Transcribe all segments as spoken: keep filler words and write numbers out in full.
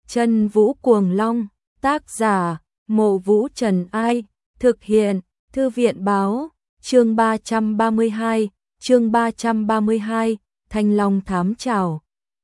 Chân Vũ Cuồng Long, tác giả, Mộ Vũ Trần Ai, thực hiện, Thư viện báo, chương ba trăm ba mươi hai, chương ba trăm ba mươi hai, Thanh Long thám trảo.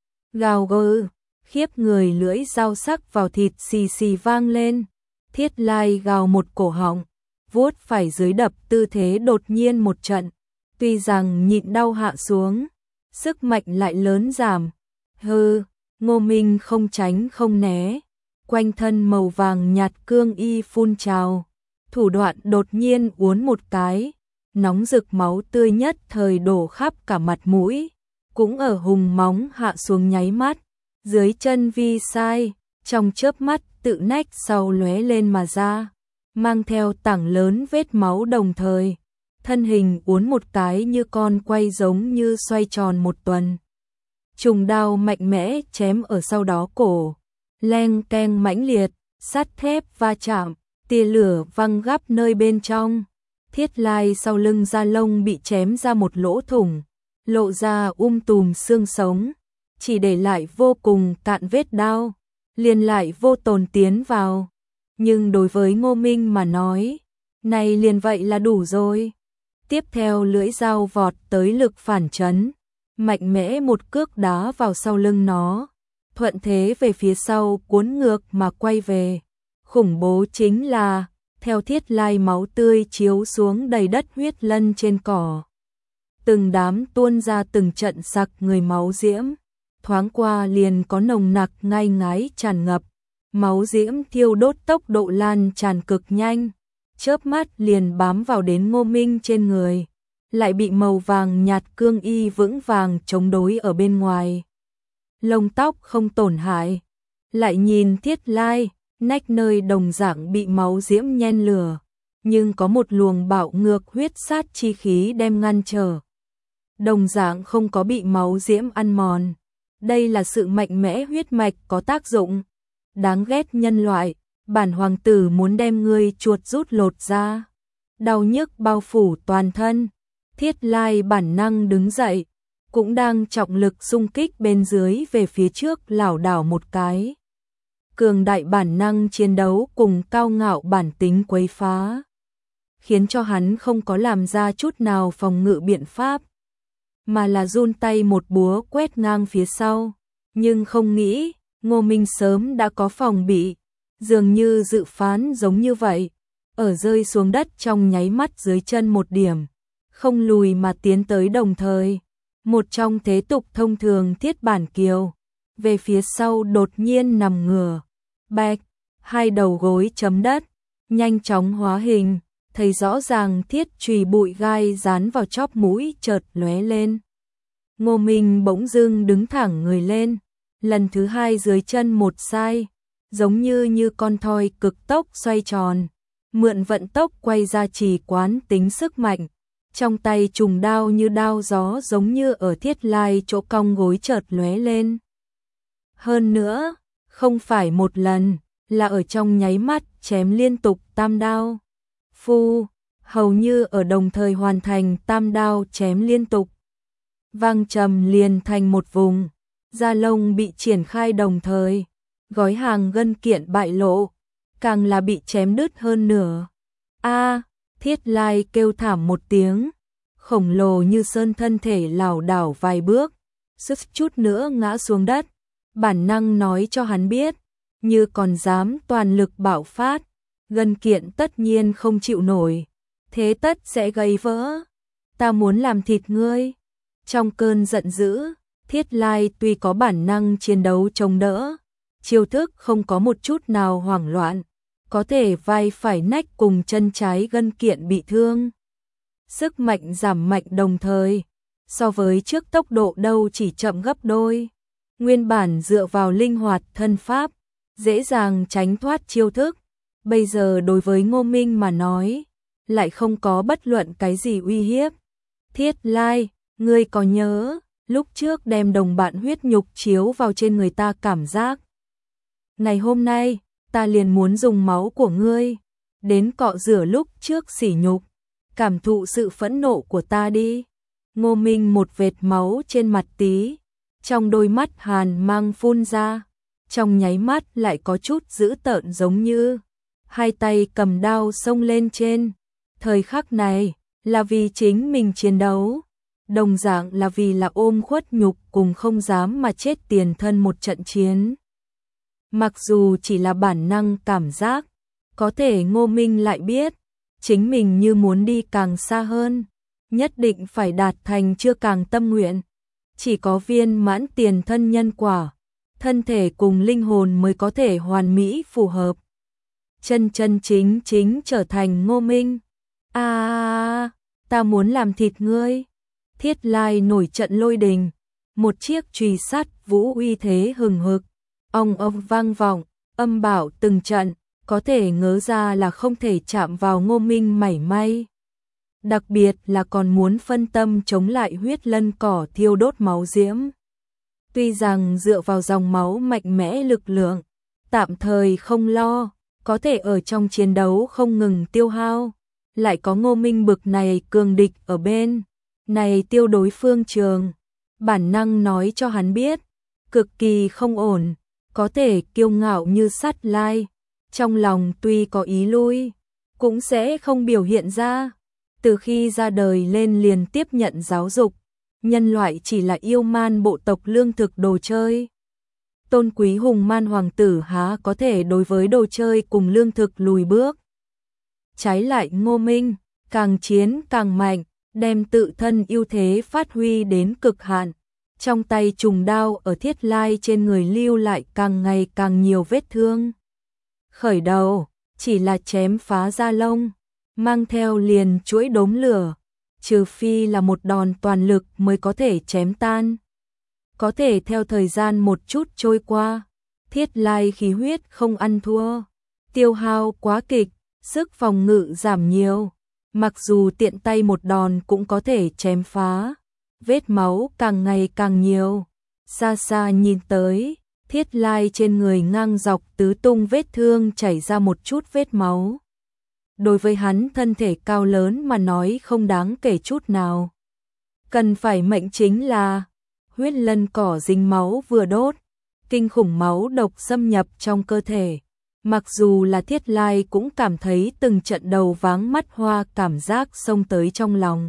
Gào gừ, khiếp người lưỡi dao sắc vào thịt xì xì vang lên, Thiết Lai gào một cổ họng, vuốt phải dưới đập tư thế đột nhiên một trận, tuy rằng nhịn đau hạ xuống, sức mạnh lại lớn giảm. Hừ, Ngô Minh không tránh không né, quanh thân màu vàng nhạt cương y phun trào, thủ đoạn đột nhiên uốn một cái, nóng rực máu tươi nhất thời đổ khắp cả mặt mũi, cũng ở hùng móng hạ xuống nháy mắt, dưới chân vi sai, trong chớp mắt tự nách sau lóe lên mà ra, mang theo tảng lớn vết máu đồng thời, thân hình uốn một cái như con quay giống như xoay tròn một tuần. Trùng đao mạnh mẽ chém ở sau đó cổ, leng keng mãnh liệt, sắt thép va chạm, tia lửa văng gắp nơi bên trong. Thiết Lai sau lưng da lông bị chém ra một lỗ thủng, lộ ra um tùm xương sống, chỉ để lại vô cùng cạn vết đao, liền lại vô tồn tiến vào. Nhưng đối với Ngô Minh mà nói, này liền vậy là đủ rồi. Tiếp theo lưỡi dao vọt tới lực phản chấn, mạnh mẽ một cước đá vào sau lưng nó, thuận thế về phía sau cuốn ngược mà quay về. Khủng bố chính là, theo Thiết Lai máu tươi chiếu xuống đầy đất huyết lân trên cỏ. Từng đám tuôn ra từng trận sặc người máu diễm, thoáng qua liền có nồng nặc ngai ngái tràn ngập, máu diễm thiêu đốt tốc độ lan tràn cực nhanh, chớp mắt liền bám vào đến Ngô Minh trên người, lại bị màu vàng nhạt cương y vững vàng chống đối ở bên ngoài. Lông tóc không tổn hại, lại nhìn Thiết Lai, nách nơi đồng dạng bị máu diễm nhen lửa, nhưng có một luồng bạo ngược huyết sát chi khí đem ngăn trở. Đồng dạng không có bị máu diễm ăn mòn. Đây là sự mạnh mẽ huyết mạch có tác dụng. Đáng ghét nhân loại, bản hoàng tử muốn đem ngươi chuột rút lột ra. Đau nhức bao phủ toàn thân. Thiết Lai bản năng đứng dậy, cũng đang trọng lực xung kích bên dưới về phía trước lảo đảo một cái. Cường đại bản năng chiến đấu cùng cao ngạo bản tính quấy phá, khiến cho hắn không có làm ra chút nào phòng ngự biện pháp, mà là run tay một búa quét ngang phía sau. Nhưng không nghĩ, Ngô Minh sớm đã có phòng bị, dường như dự phán giống như vậy, ở rơi xuống đất trong nháy mắt dưới chân một điểm, không lùi mà tiến tới đồng thời. Một trong thế tục thông thường thiết bản kiều, về phía sau đột nhiên nằm ngửa, bạch, hai đầu gối chấm đất, nhanh chóng hóa hình, thấy rõ ràng thiết chùy bụi gai dán vào chóp mũi chợt lóe lên. Ngô Minh bỗng dưng đứng thẳng người lên, lần thứ hai dưới chân một sai, giống như như con thoi cực tốc xoay tròn, mượn vận tốc quay ra chỉ quán tính sức mạnh. Trong tay trùng đao như đao gió giống như ở Thiết Lai chỗ cong gối chợt lóe lên. Hơn nữa, không phải một lần, là ở trong nháy mắt chém liên tục tam đao. Phu, hầu như ở đồng thời hoàn thành tam đao chém liên tục. Vang trầm liền thành một vùng, da lông bị triển khai đồng thời, gói hàng gân kiện bại lộ, càng là bị chém đứt hơn nửa. A, Thiết Lai kêu thảm một tiếng, khổng lồ như sơn thân thể lảo đảo vài bước, suýt chút nữa ngã xuống đất. Bản năng nói cho hắn biết, như còn dám toàn lực bạo phát, gân kiện tất nhiên không chịu nổi, thế tất sẽ gãy vỡ. Ta muốn làm thịt ngươi. Trong cơn giận dữ, Thiết Lai tuy có bản năng chiến đấu chống đỡ, chiêu thức không có một chút nào hoảng loạn, có thể vai phải nách cùng chân trái gân kiện bị thương. Sức mạnh giảm mạnh đồng thời, so với trước tốc độ đâu chỉ chậm gấp đôi. Nguyên bản dựa vào linh hoạt thân pháp, dễ dàng tránh thoát chiêu thức, bây giờ đối với Ngô Minh mà nói, lại không có bất luận cái gì uy hiếp. Thiết Lai, ngươi có nhớ, lúc trước đem đồng bạn huyết nhục chiếu vào trên người ta cảm giác. Ngày hôm nay, ta liền muốn dùng máu của ngươi, đến cọ rửa lúc trước sỉ nhục, cảm thụ sự phẫn nộ của ta đi. Ngô Minh một vệt máu trên mặt tí, trong đôi mắt hàn mang phun ra, trong nháy mắt lại có chút dữ tợn giống như hai tay cầm đao xông lên trên. Thời khắc này là vì chính mình chiến đấu, đồng dạng là vì là ôm khuất nhục cùng không dám mà chết tiền thân một trận chiến. Mặc dù chỉ là bản năng cảm giác, có thể Ngô Minh lại biết, chính mình như muốn đi càng xa hơn, nhất định phải đạt thành chưa càng tâm nguyện. Chỉ có viên mãn tiền thân nhân quả, thân thể cùng linh hồn mới có thể hoàn mỹ phù hợp. Chân chân chính chính trở thành Ngô Minh. À, ta muốn làm thịt ngươi. Thiết Lai nổi trận lôi đình, một chiếc chùy sắt vũ uy thế hừng hực, ong ong vang vọng, âm bảo từng trận, có thể ngớ ra là không thể chạm vào Ngô Minh mảy may. Đặc biệt là còn muốn phân tâm chống lại huyết lân cỏ thiêu đốt máu diễm. Tuy rằng dựa vào dòng máu mạnh mẽ lực lượng, tạm thời không lo, có thể ở trong chiến đấu không ngừng tiêu hao, lại có Ngô Minh bực này cường địch ở bên, này tiêu đối phương trường, bản năng nói cho hắn biết, cực kỳ không ổn, có thể kiêu ngạo như sắt lai, trong lòng tuy có ý lui, cũng sẽ không biểu hiện ra. Từ khi ra đời lên liền tiếp nhận giáo dục, nhân loại chỉ là yêu man bộ tộc lương thực đồ chơi. Tôn quý hùng man hoàng tử há có thể đối với đồ chơi cùng lương thực lùi bước. Trái lại Ngô Minh, càng chiến càng mạnh, đem tự thân ưu thế phát huy đến cực hạn. Trong tay trùng đao ở Thiết Lai trên người lưu lại càng ngày càng nhiều vết thương. Khởi đầu, chỉ là chém phá da lông, mang theo liền chuỗi đốm lửa, trừ phi là một đòn toàn lực mới có thể chém tan. Có thể theo thời gian một chút trôi qua, Thiết Lai khí huyết không ăn thua, tiêu hao quá kịch, sức phòng ngự giảm nhiều, mặc dù tiện tay một đòn cũng có thể chém phá, vết máu càng ngày càng nhiều. Xa xa nhìn tới, Thiết Lai trên người ngang dọc tứ tung vết thương chảy ra một chút vết máu. Đối với hắn thân thể cao lớn mà nói không đáng kể chút nào. Cần phải mệnh chính là huyết lân cỏ dính máu vừa đốt, kinh khủng máu độc xâm nhập trong cơ thể. Mặc dù là Thiết Lai cũng cảm thấy từng trận đầu váng mắt hoa cảm giác xông tới trong lòng.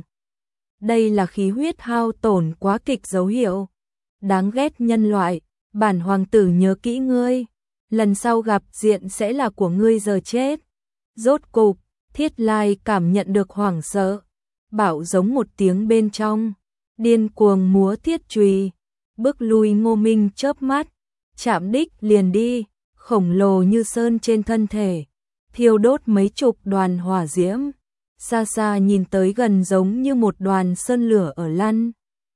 Đây là khí huyết hao tổn quá kịch dấu hiệu. Đáng ghét nhân loại, bản hoàng tử nhớ kỹ ngươi, lần sau gặp diện sẽ là của ngươi giờ chết. Rốt cục, Thiết Lai cảm nhận được hoảng sợ, bảo giống một tiếng bên trong, điên cuồng múa thiết chùy, bước lui Ngô Minh chớp mắt, chạm đích liền đi, khổng lồ như sơn trên thân thể, thiêu đốt mấy chục đoàn hỏa diễm, xa xa nhìn tới gần giống như một đoàn sơn lửa ở lăn.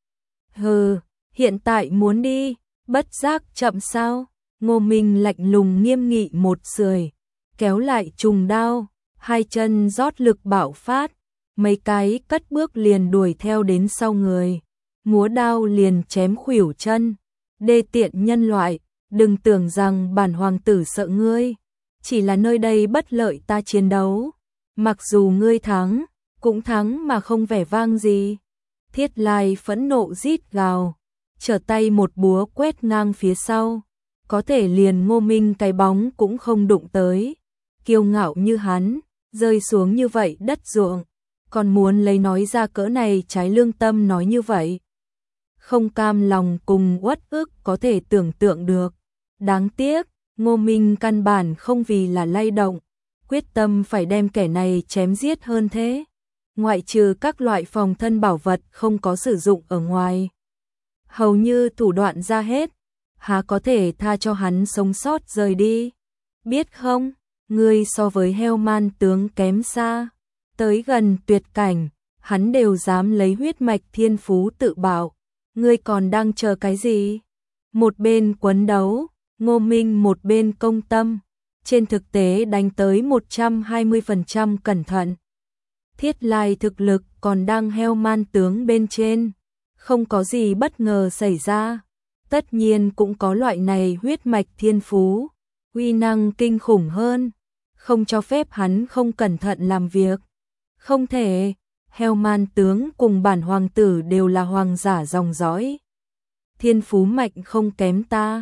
Hừ, hiện tại muốn đi, bất giác chậm sao? Ngô Minh lạnh lùng nghiêm nghị một sưởi, kéo lại trùng đao, hai chân rót lực bạo phát, mấy cái cất bước liền đuổi theo đến sau người, múa đao liền chém khuỷu chân. Đê tiện nhân loại, đừng tưởng rằng bản hoàng tử sợ ngươi, chỉ là nơi đây bất lợi ta chiến đấu, mặc dù ngươi thắng, cũng thắng mà không vẻ vang gì. Thiết Lai phẫn nộ rít gào, trở tay một búa quét ngang phía sau, có thể liền Ngô Minh cái bóng cũng không đụng tới. Kiêu ngạo như hắn, rơi xuống như vậy đất ruộng, còn muốn lấy nói ra cỡ này trái lương tâm nói như vậy. Không cam lòng cùng uất ức có thể tưởng tượng được. Đáng tiếc, Ngô Minh căn bản không vì là lay động, quyết tâm phải đem kẻ này chém giết hơn thế. Ngoại trừ các loại phòng thân bảo vật không có sử dụng ở ngoài, hầu như thủ đoạn ra hết, há có thể tha cho hắn sống sót rời đi. Biết không, ngươi so với heo man tướng kém xa, tới gần tuyệt cảnh, hắn đều dám lấy huyết mạch thiên phú tự bảo, ngươi còn đang chờ cái gì? Một bên quấn đấu, Ngô Minh một bên công tâm, trên thực tế đánh tới một trăm hai mươi phần trăm cẩn thận. Thiết Lai thực lực còn đang heo man tướng bên trên, không có gì bất ngờ xảy ra, tất nhiên cũng có loại này huyết mạch thiên phú, uy năng kinh khủng hơn, không cho phép hắn không cẩn thận làm việc. Không thể, heo man tướng cùng bản hoàng tử đều là hoàng giả dòng dõi. Thiên phú mạnh không kém ta,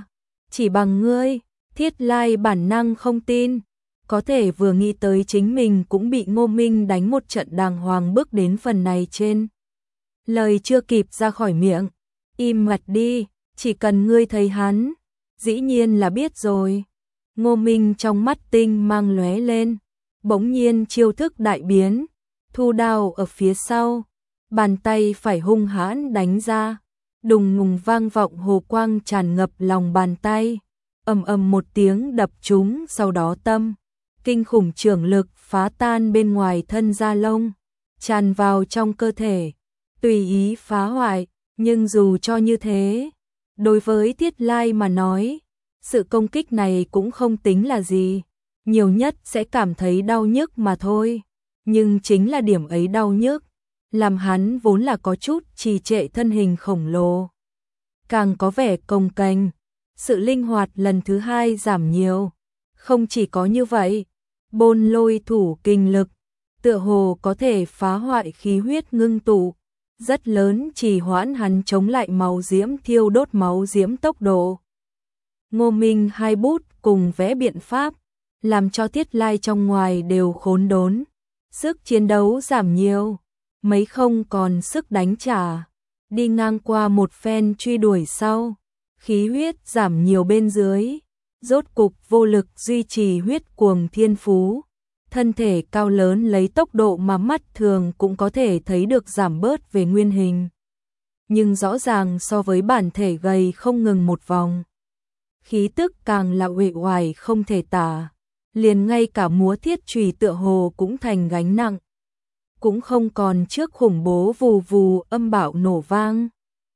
chỉ bằng ngươi, Thiết Lai bản năng không tin, có thể vừa nghĩ tới chính mình cũng bị Ngô Minh đánh một trận đàng hoàng bước đến phần này trên. Lời chưa kịp ra khỏi miệng, im mặt đi, chỉ cần ngươi thấy hắn, dĩ nhiên là biết rồi. Ngô Minh trong mắt tinh mang lóe lên, bỗng nhiên chiêu thức đại biến, thu đao ở phía sau, bàn tay phải hung hãn đánh ra, đùng ngùng vang vọng hồ quang tràn ngập lòng bàn tay, ầm ầm một tiếng đập trúng, sau đó tâm kinh khủng trường lực phá tan bên ngoài thân da lông, tràn vào trong cơ thể, tùy ý phá hoại, nhưng dù cho như thế, đối với Thiết Lai mà nói, sự công kích này cũng không tính là gì, nhiều nhất sẽ cảm thấy đau nhức mà thôi, nhưng chính là điểm ấy đau nhức, làm hắn vốn là có chút trì trệ thân hình khổng lồ, càng có vẻ cồng kềnh, sự linh hoạt lần thứ hai giảm nhiều, không chỉ có như vậy, bôn lôi thủ kinh lực, tựa hồ có thể phá hoại khí huyết ngưng tụ, rất lớn trì hoãn hắn chống lại máu diễm thiêu đốt máu diễm tốc độ. Ngô Minh hai bút cùng vẽ biện pháp, làm cho Thiết Lai trong ngoài đều khốn đốn, sức chiến đấu giảm nhiều, mấy không còn sức đánh trả, đi ngang qua một phen truy đuổi sau, khí huyết giảm nhiều bên dưới, rốt cục vô lực duy trì huyết cuồng thiên phú, thân thể cao lớn lấy tốc độ mà mắt thường cũng có thể thấy được giảm bớt về nguyên hình, nhưng rõ ràng so với bản thể gầy không ngừng một vòng, khí tức càng là uể oải không thể tả, liền ngay cả múa thiết chùy tựa hồ cũng thành gánh nặng, cũng không còn trước khủng bố vù vù âm bạo nổ vang.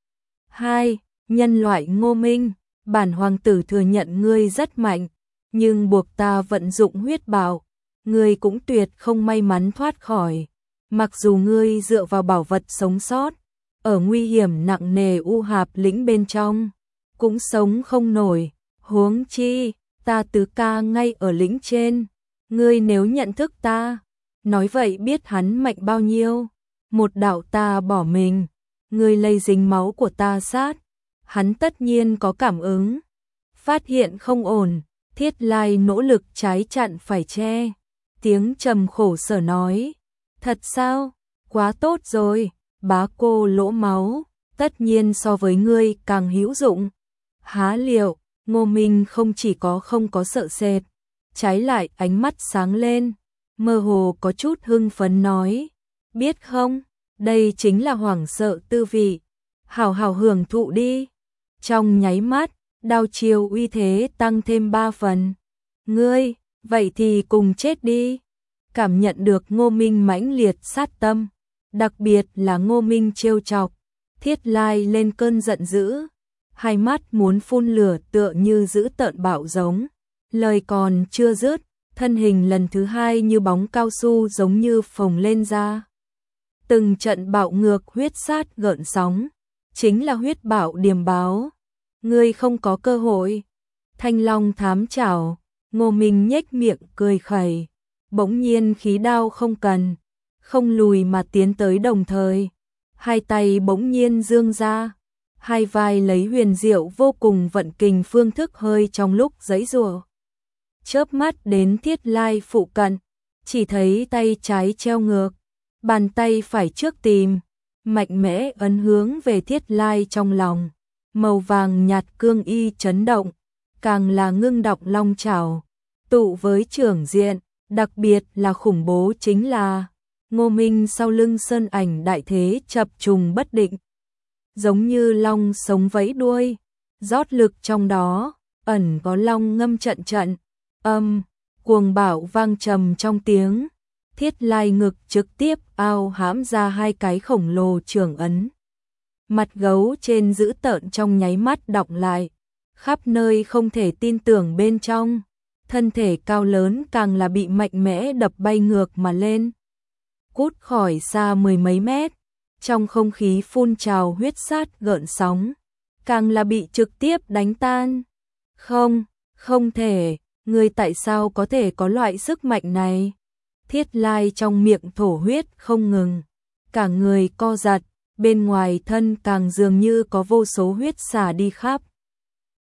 Hai, nhân loại Ngô Minh, bản hoàng tử thừa nhận ngươi rất mạnh, nhưng buộc ta vận dụng huyết bạo, ngươi cũng tuyệt không may mắn thoát khỏi, mặc dù ngươi dựa vào bảo vật sống sót, ở nguy hiểm nặng nề u hạp lĩnh bên trong, cũng sống không nổi, huống chi, ta tứ ca ngay ở lĩnh trên, ngươi nếu nhận thức ta, nói vậy biết hắn mạnh bao nhiêu, một đạo ta bỏ mình, ngươi lây dính máu của ta sát, hắn tất nhiên có cảm ứng, phát hiện không ổn, Thiết Lai nỗ lực trái chặn phải che, tiếng trầm khổ sở nói, thật sao, quá tốt rồi, bá cô lỗ máu, tất nhiên so với ngươi càng hữu dụng, há liệu, Ngô Minh không chỉ có không có sợ sệt, trái lại ánh mắt sáng lên, mơ hồ có chút hưng phấn nói, biết không, đây chính là hoảng sợ tư vị, hào hào hưởng thụ đi. Trong nháy mắt, đao chiêu uy thế tăng thêm ba phần. Ngươi, vậy thì cùng chết đi. Cảm nhận được Ngô Minh mãnh liệt sát tâm, đặc biệt là Ngô Minh trêu chọc, Thiết Lai lên cơn giận dữ, hai mắt muốn phun lửa tựa như dữ tợn bạo giống, lời còn chưa dứt, thân hình lần thứ hai như bóng cao su giống như phồng lên ra. Từng trận bạo ngược huyết sát gợn sóng, chính là huyết bạo điềm báo. Ngươi không có cơ hội. Thanh long thám chảo, Ngô Minh nhếch miệng cười khẩy, bỗng nhiên khí đao không cần, không lùi mà tiến tới đồng thời. Hai tay bỗng nhiên dương ra, hai vai lấy huyền diệu vô cùng vận kình phương thức hơi trong lúc giãy giụa. Chớp mắt đến Thiết Lai phụ cận, chỉ thấy tay trái treo ngược, bàn tay phải trước tìm, mạnh mẽ ấn hướng về Thiết Lai trong lòng. Màu vàng nhạt cương y chấn động, càng là ngưng đọng long chảo, tụ với trưởng diện, đặc biệt là khủng bố chính là Ngô Minh sau lưng sơn ảnh đại thế chập trùng bất định, giống như long sống vẫy đuôi, rót lực trong đó, ẩn có long ngâm trận trận, âm, cuồng bạo vang trầm trong tiếng, Thiết Lai ngực trực tiếp ao hãm ra hai cái khổng lồ trường ấn. Mặt gấu trên dữ tợn trong nháy mắt đọng lại, khắp nơi không thể tin tưởng bên trong, thân thể cao lớn càng là bị mạnh mẽ đập bay ngược mà lên. Cút khỏi xa mười mấy mét, trong không khí phun trào huyết sát gợn sóng, càng là bị trực tiếp đánh tan. Không, không thể, ngươi tại sao có thể có loại sức mạnh này? Thiết Lai trong miệng thổ huyết không ngừng, cả người co giật, bên ngoài thân càng dường như có vô số huyết xả đi khắp.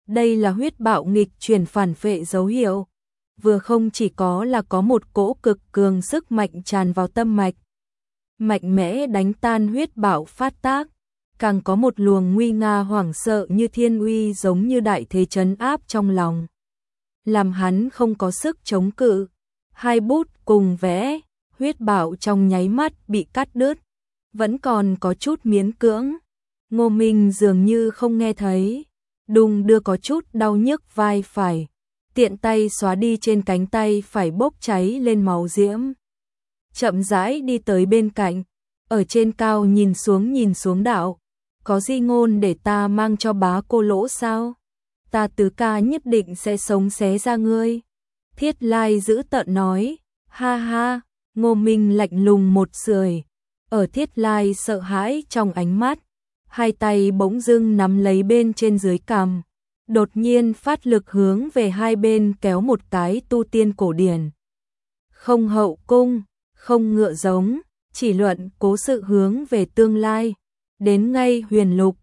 Đây là huyết bạo nghịch chuyển phản phệ dấu hiệu. Vừa không chỉ có là có một cỗ cực cường sức mạnh tràn vào tâm mạch, mạnh mẽ đánh tan huyết bạo phát tác, càng có một luồng nguy nga hoảng sợ như thiên uy giống như đại thế trấn áp trong lòng, làm hắn không có sức chống cự. Hai bút cùng vẽ, huyết bạo trong nháy mắt bị cắt đứt, vẫn còn có chút miễn cưỡng. Ngô Minh dường như không nghe thấy, đùng đưa có chút đau nhức vai phải, tiện tay xóa đi trên cánh tay phải bốc cháy lên máu diễm. Chậm rãi đi tới bên cạnh, ở trên cao nhìn xuống nhìn xuống đạo, có di ngôn để ta mang cho bá cô lỗ sao? Ta tứ ca nhất định sẽ sống xé ra ngươi. Thiết Lai giữ tợn nói, ha ha. Ngô Minh lạnh lùng một sưởi, ở Thiết Lai sợ hãi trong ánh mắt, hai tay bỗng dưng nắm lấy bên trên dưới cằm, đột nhiên phát lực hướng về hai bên kéo một cái tu tiên cổ điển. Không hậu cung, không ngựa giống, chỉ luận cố sự hướng về tương lai, đến ngay huyền lục,